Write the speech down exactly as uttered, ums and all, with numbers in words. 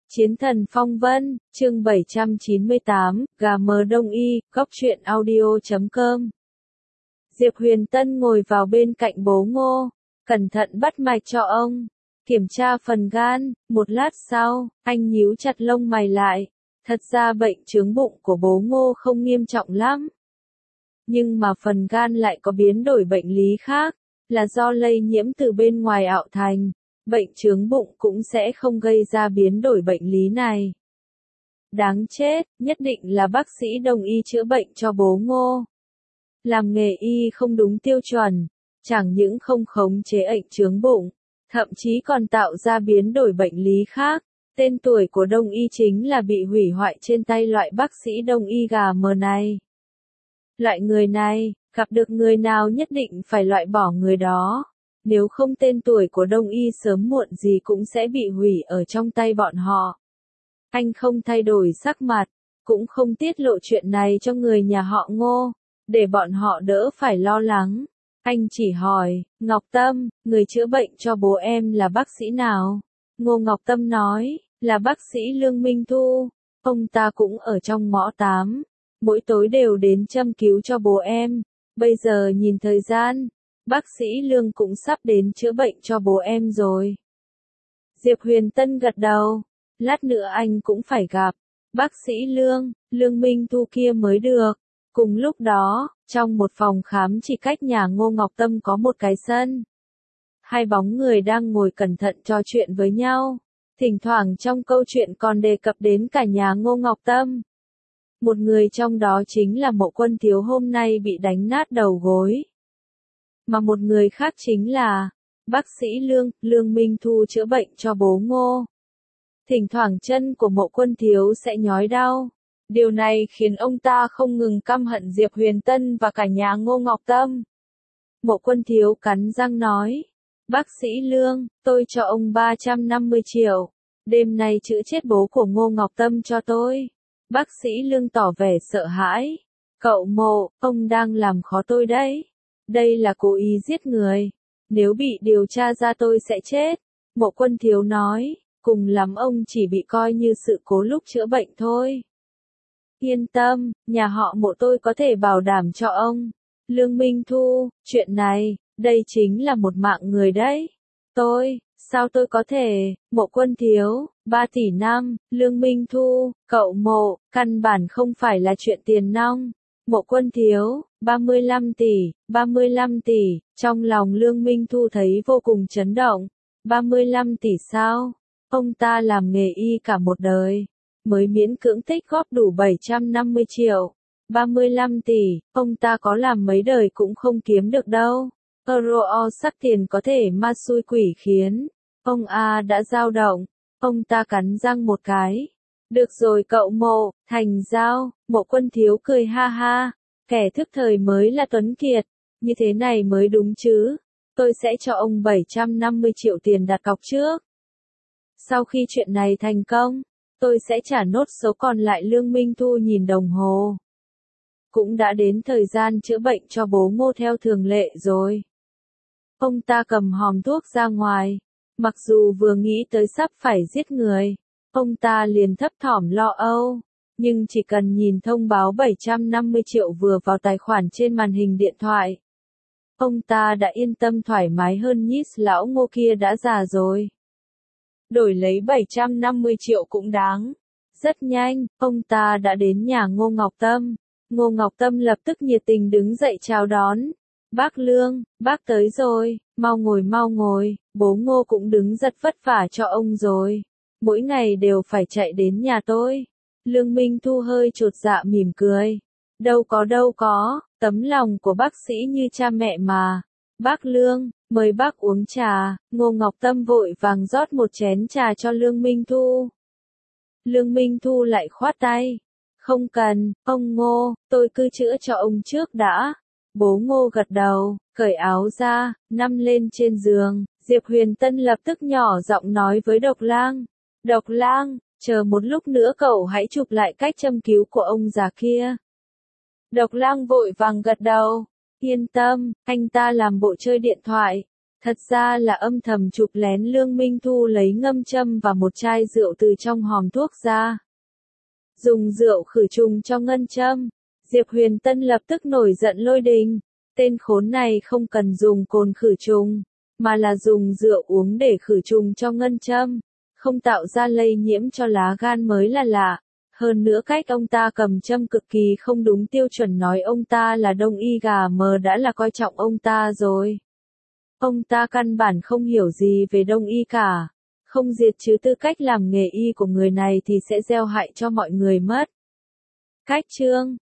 Chiến thần phong vân, chương bảy trăm chín mươi tám, gà mờ đông y, góc truyện audio chấm com. Diệp Huyền Tân ngồi vào bên cạnh bố Ngô, cẩn thận bắt mạch cho ông, kiểm tra phần gan, một lát sau, anh nhíu chặt lông mày lại. Thật ra bệnh chướng bụng của bố Ngô không nghiêm trọng lắm. Nhưng mà phần gan lại có biến đổi bệnh lý khác, là do lây nhiễm từ bên ngoài ạo thành. Bệnh chướng bụng cũng sẽ không gây ra biến đổi bệnh lý này. Đáng chết, nhất định là bác sĩ đông y chữa bệnh cho bố Ngô. Làm nghề y không đúng tiêu chuẩn, chẳng những không khống chế bệnh chướng bụng, thậm chí còn tạo ra biến đổi bệnh lý khác. Tên tuổi của đông y chính là bị hủy hoại trên tay loại bác sĩ đông y gà mờ này. Loại người này, gặp được người nào nhất định phải loại bỏ người đó. Nếu không tên tuổi của đông y sớm muộn gì cũng sẽ bị hủy ở trong tay bọn họ. Anh không thay đổi sắc mặt, cũng không tiết lộ chuyện này cho người nhà họ Ngô, để bọn họ đỡ phải lo lắng. Anh chỉ hỏi, Ngọc Tâm, người chữa bệnh cho bố em là bác sĩ nào? Ngô Ngọc Tâm nói, là bác sĩ Lương Minh Thu, ông ta cũng ở trong ngõ tám, mỗi tối đều đến châm cứu cho bố em. Bây giờ nhìn thời gian, bác sĩ Lương cũng sắp đến chữa bệnh cho bố em rồi. Diệp Huyền Tân gật đầu, lát nữa anh cũng phải gặp bác sĩ Lương, Lương Minh Thu kia mới được. Cùng lúc đó, trong một phòng khám chỉ cách nhà Ngô Ngọc Tâm có một cái sân. Hai bóng người đang ngồi cẩn thận trò chuyện với nhau, thỉnh thoảng trong câu chuyện còn đề cập đến cả nhà Ngô Ngọc Tâm. Một người trong đó chính là Mộ Quân Thiếu hôm nay bị đánh nát đầu gối. Mà một người khác chính là bác sĩ Lương, Lương Minh Thu chữa bệnh cho bố Ngô. Thỉnh thoảng chân của Mộ Quân Thiếu sẽ nhói đau. Điều này khiến ông ta không ngừng căm hận Diệp Huyền Tân và cả nhà Ngô Ngọc Tâm. Mộ Quân Thiếu cắn răng nói, bác sĩ Lương, tôi cho ông ba trăm năm mươi triệu, đêm nay chữa chết bố của Ngô Ngọc Tâm cho tôi. Bác sĩ Lương tỏ vẻ sợ hãi, cậu Mộ, ông đang làm khó tôi đấy. Đây là cố ý giết người. Nếu bị điều tra ra tôi sẽ chết. Mộ Quân Thiếu nói, cùng lắm ông chỉ bị coi như sự cố lúc chữa bệnh thôi. Yên tâm, nhà họ Mộ tôi có thể bảo đảm cho ông. Lương Minh Thu, chuyện này, đây chính là một mạng người đấy. Tôi, sao tôi có thể, Mộ Quân Thiếu, ba tỷ năm, Lương Minh Thu, cậu Mộ, căn bản không phải là chuyện tiền nong. Mộ Quân Thiếu, ba mươi lăm tỷ, ba mươi lăm tỷ, trong lòng Lương Minh Thu thấy vô cùng chấn động. ba mươi lăm tỷ sao? Ông ta làm nghề y cả một đời, mới miễn cưỡng tích góp đủ bảy trăm năm mươi triệu. ba mươi lăm tỷ, ông ta có làm mấy đời cũng không kiếm được đâu. Euro sắc tiền có thể ma xui quỷ khiến. Ông A đã dao động, ông ta cắn răng một cái. Được rồi cậu Mộ, thành giao. Mộ Quân Thiếu cười ha ha, kẻ thức thời mới là tuấn kiệt, như thế này mới đúng chứ. Tôi sẽ cho ông bảy trăm năm mươi triệu tiền đặt cọc trước. Sau khi chuyện này thành công, tôi sẽ trả nốt số còn lại. Lương Minh Thu nhìn đồng hồ. Cũng đã đến thời gian chữa bệnh cho bố Ngô theo thường lệ rồi. Ông ta cầm hòm thuốc ra ngoài, mặc dù vừa nghĩ tới sắp phải giết người, ông ta liền thấp thỏm lo âu, nhưng chỉ cần nhìn thông báo bảy trăm năm mươi triệu vừa vào tài khoản trên màn hình điện thoại, ông ta đã yên tâm thoải mái hơn. Nhít lão Ngô kia đã già rồi, đổi lấy bảy trăm năm mươi triệu cũng đáng. Rất nhanh, ông ta đã đến nhà Ngô Ngọc Tâm. Ngô Ngọc Tâm lập tức nhiệt tình đứng dậy chào đón. Bác Lương, bác tới rồi, mau ngồi mau ngồi, bố Ngô cũng đứng rất vất vả cho ông rồi. Mỗi ngày đều phải chạy đến nhà tôi. Lương Minh Thu hơi chột dạ mỉm cười. Đâu có đâu có, tấm lòng của bác sĩ như cha mẹ mà. Bác Lương, mời bác uống trà. Ngô Ngọc Tâm vội vàng rót một chén trà cho Lương Minh Thu. Lương Minh Thu lại khoát tay. Không cần, ông Ngô, tôi cứ chữa cho ông trước đã. Bố Ngô gật đầu, cởi áo ra, nằm lên trên giường. Diệp Huyền Tân lập tức nhỏ giọng nói với Độc Lang. Độc Lang, chờ một lúc nữa cậu hãy chụp lại cách châm cứu của ông già kia. Độc Lang vội vàng gật đầu. Yên tâm, anh ta làm bộ chơi điện thoại. Thật ra là âm thầm chụp lén Lương Minh Thu lấy ngâm châm và một chai rượu từ trong hòm thuốc ra. Dùng rượu khử trùng cho ngân châm. Diệp Huyền Tân lập tức nổi giận lôi đình. Tên khốn này không cần dùng cồn khử trùng, mà là dùng rượu uống để khử trùng cho ngân châm. Không tạo ra lây nhiễm cho lá gan mới là lạ. Hơn nữa cách ông ta cầm châm cực kỳ không đúng tiêu chuẩn, nói ông ta là đông y gà mờ đã là coi trọng ông ta rồi. Ông ta căn bản không hiểu gì về đông y cả. Không diệt trừ tư cách làm nghề y của người này thì sẽ gieo hại cho mọi người mất. Cách chương